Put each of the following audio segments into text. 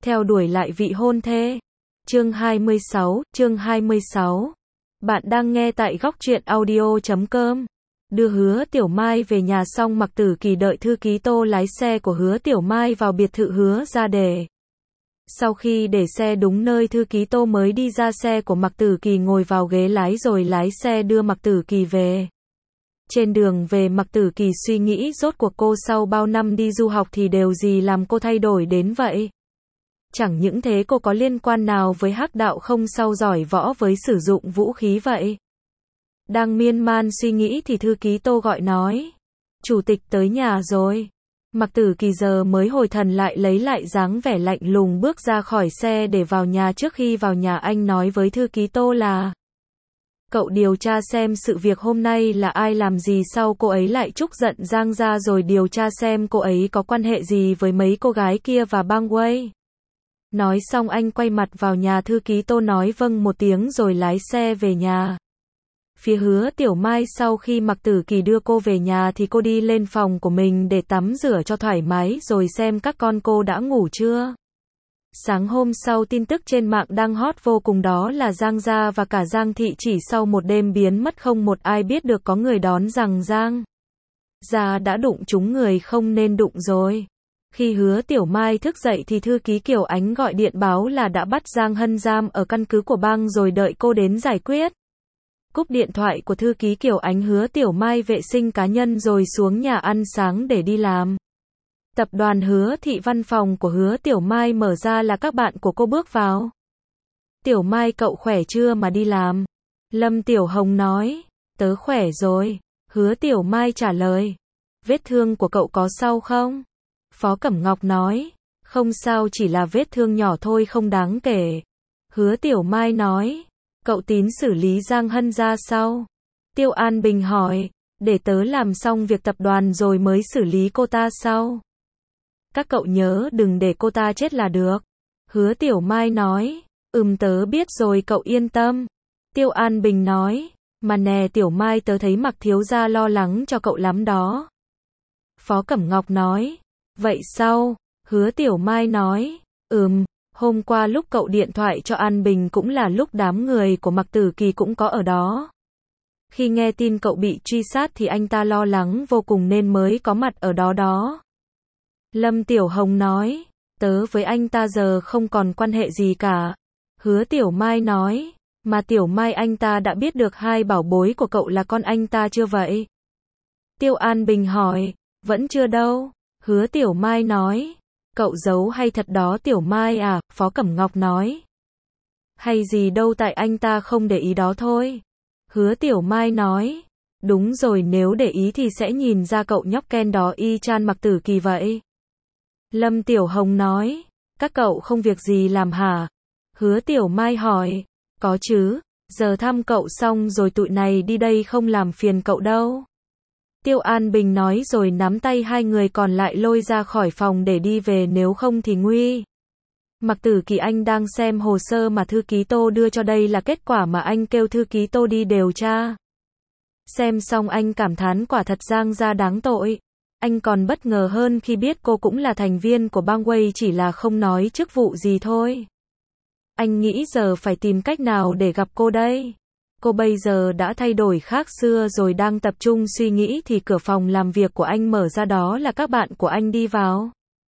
theo đuổi lại vị hôn thê. Chương 26. Bạn đang nghe tại góc truyện audio.com. Đưa Hứa Tiểu Mai về nhà xong, Mạc Tử Kỳ đợi thư ký Tô lái xe của Hứa Tiểu Mai vào biệt thự Hứa ra để. Sau khi để xe đúng nơi, thư ký Tô mới đi ra xe của Mạc Tử Kỳ, ngồi vào ghế lái rồi lái xe đưa Mạc Tử Kỳ về. Trên đường về, Mạc Tử Kỳ suy nghĩ rốt cuộc cô sau bao năm đi du học thì điều gì làm cô thay đổi đến vậy? Chẳng những thế, cô có liên quan nào với hắc đạo không, sao giỏi võ với sử dụng vũ khí vậy? Đang miên man suy nghĩ thì thư ký Tô gọi nói: "Chủ tịch tới nhà rồi." Mạc Tử Kỳ giờ mới hồi thần lại, lấy lại dáng vẻ lạnh lùng bước ra khỏi xe để vào nhà. Trước khi vào nhà, anh nói với thư ký Tô là: "Cậu điều tra xem sự việc hôm nay là ai làm gì, sau cô ấy lại trút giận Giang ra, rồi điều tra xem cô ấy có quan hệ gì với mấy cô gái kia và Bang Wei." Nói xong anh quay mặt vào nhà. Thư ký Tô nói vâng một tiếng rồi lái xe về nhà. Phía Hứa Tiểu Mai, sau khi Mạc Tử Kỳ đưa cô về nhà thì cô đi lên phòng của mình để tắm rửa cho thoải mái rồi xem các con cô đã ngủ chưa. Sáng hôm sau, tin tức trên mạng đang hot vô cùng, đó là Giang Gia và cả Giang Thị chỉ sau một đêm biến mất, không một ai biết được có người đoán rằng Giang Gia đã đụng trúng người không nên đụng rồi. Khi Hứa Tiểu Mai thức dậy thì thư ký Kiều Ánh gọi điện báo là đã bắt Giang Hân giam ở căn cứ của bang rồi, đợi cô đến giải quyết. Cúp điện thoại của thư ký Kiều Ánh, Hứa Tiểu Mai vệ sinh cá nhân rồi xuống nhà ăn sáng để đi làm. Tập đoàn Hứa Thị, văn phòng của Hứa Tiểu Mai mở ra là các bạn của cô bước vào. "Tiểu Mai, cậu khỏe chưa mà đi làm?" Lâm Tiểu Hồng nói. "Tớ khỏe rồi." Hứa Tiểu Mai trả lời. "Vết thương của cậu có sao không?" Phó Cẩm Ngọc nói. "Không sao, chỉ là vết thương nhỏ thôi, không đáng kể." Hứa Tiểu Mai nói. "Cậu tính xử lý Giang Hân ra sao?" Tiêu An Bình hỏi. "Để tớ làm xong việc tập đoàn rồi mới xử lý cô ta sau. Các cậu nhớ đừng để cô ta chết là được." Hứa Tiểu Mai nói. Tớ biết rồi, cậu yên tâm." Tiêu An Bình nói. "Mà nè Tiểu Mai, tớ thấy Mạc thiếu gia lo lắng cho cậu lắm đó." Phó Cẩm Ngọc nói. "Vậy sao?" Hứa Tiểu Mai nói. Hôm qua lúc cậu điện thoại cho An Bình cũng là lúc đám người của Mạc Tử Kỳ cũng có ở đó. Khi nghe tin cậu bị truy sát thì anh ta lo lắng vô cùng nên mới có mặt ở đó đó." Lâm Tiểu Hồng nói. "Tớ với anh ta giờ không còn quan hệ gì cả." Hứa Tiểu Mai nói. "Mà Tiểu Mai, anh ta đã biết được hai bảo bối của cậu là con anh ta chưa vậy?" Tiêu An Bình hỏi. "Vẫn chưa đâu." Hứa Tiểu Mai nói. "Cậu giấu hay thật đó Tiểu Mai à?" Phó Cẩm Ngọc nói. "Hay gì đâu, tại anh ta không để ý đó thôi." Hứa Tiểu Mai nói. "Đúng rồi, nếu để ý thì sẽ nhìn ra cậu nhóc Ken đó y chang Mạc Tử Kỳ vậy." Lâm Tiểu Hồng nói. "Các cậu không việc gì làm hả?" Hứa Tiểu Mai hỏi. "Có chứ, giờ thăm cậu xong rồi tụi này đi đây, không làm phiền cậu đâu." Tiêu An Bình nói rồi nắm tay hai người còn lại lôi ra khỏi phòng để đi về, nếu không thì nguy. Mạc Tử Kỳ, anh đang xem hồ sơ mà thư ký Tô đưa cho, đây là kết quả mà anh kêu thư ký Tô đi điều tra. Xem xong anh cảm thán quả thật Giang gia đáng tội. Anh còn bất ngờ hơn khi biết cô cũng là thành viên của Bang Wei, chỉ là không nói chức vụ gì thôi. Anh nghĩ giờ phải tìm cách nào để gặp cô đây. Cô bây giờ đã thay đổi khác xưa rồi. Đang tập trung suy nghĩ thì cửa phòng làm việc của anh mở ra, đó là các bạn của anh đi vào.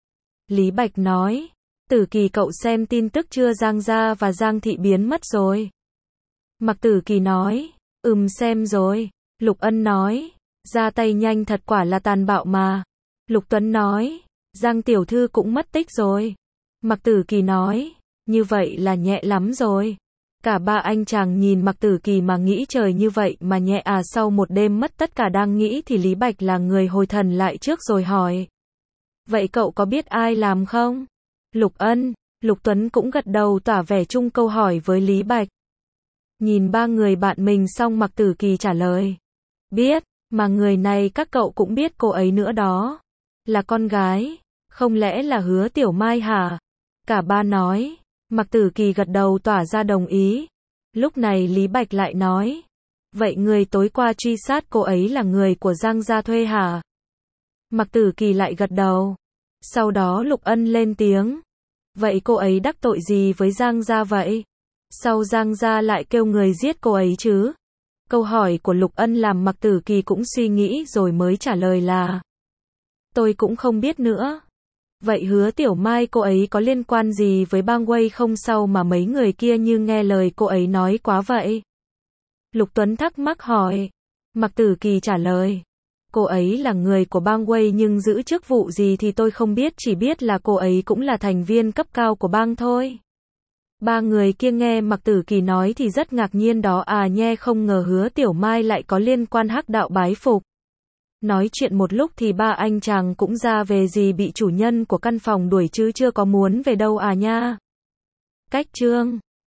Lý Bạch nói. "Tử Kỳ, cậu xem tin tức chưa, Giang Gia và Giang Thị biến mất rồi?" Mạc Tử Kỳ nói. Xem rồi." Lục Ân nói. "Ra tay nhanh thật, quả là tàn bạo mà." Lục Tuấn nói. "Giang tiểu thư cũng mất tích rồi." Mạc Tử Kỳ nói. "Như vậy là nhẹ lắm rồi." Cả ba anh chàng nhìn Mạc Tử Kỳ mà nghĩ trời, như vậy mà nhẹ à? Sau một đêm mất tất cả đang nghĩ thì Lý Bạch là người hồi thần lại trước rồi hỏi. "Vậy cậu có biết ai làm không?" Lục Ân, Lục Tuấn cũng gật đầu tỏ vẻ chung câu hỏi với Lý Bạch. Nhìn ba người bạn mình xong, Mạc Tử Kỳ trả lời. "Biết, mà người này các cậu cũng biết cô ấy nữa đó. Là con gái, không lẽ là Hứa Tiểu Mai hả?" Cả ba nói. Mạc Tử Kỳ gật đầu tỏ ra đồng ý. Lúc này Lý Bạch lại nói. "Vậy người tối qua truy sát cô ấy là người của Giang gia thuê hả?" Mạc Tử Kỳ lại gật đầu. Sau đó Lục Ân lên tiếng. Vậy cô ấy đắc tội gì với Giang gia vậy? Sao Giang gia lại kêu người giết cô ấy chứ? Câu hỏi của Lục Ân làm Mạc Tử Kỳ cũng suy nghĩ rồi mới trả lời là tôi cũng không biết nữa. Vậy Hứa Tiểu Mai cô ấy có liên quan gì với Bang Wei không sao mà mấy người kia như nghe lời cô ấy nói quá vậy? Lục Tuấn thắc mắc hỏi. Mạc Tử Kỳ trả lời. Cô ấy là người của Bang Wei nhưng giữ chức vụ gì thì tôi không biết, chỉ biết là cô ấy cũng là thành viên cấp cao của bang thôi. Ba người kia nghe Mạc Tử Kỳ nói thì rất ngạc nhiên đó à nhe, không ngờ Hứa Tiểu Mai lại có liên quan hắc đạo bái phục. Nói chuyện một lúc thì ba anh chàng cũng ra về, gì bị chủ nhân của căn phòng đuổi chứ chưa có muốn về đâu à nha. Cách chương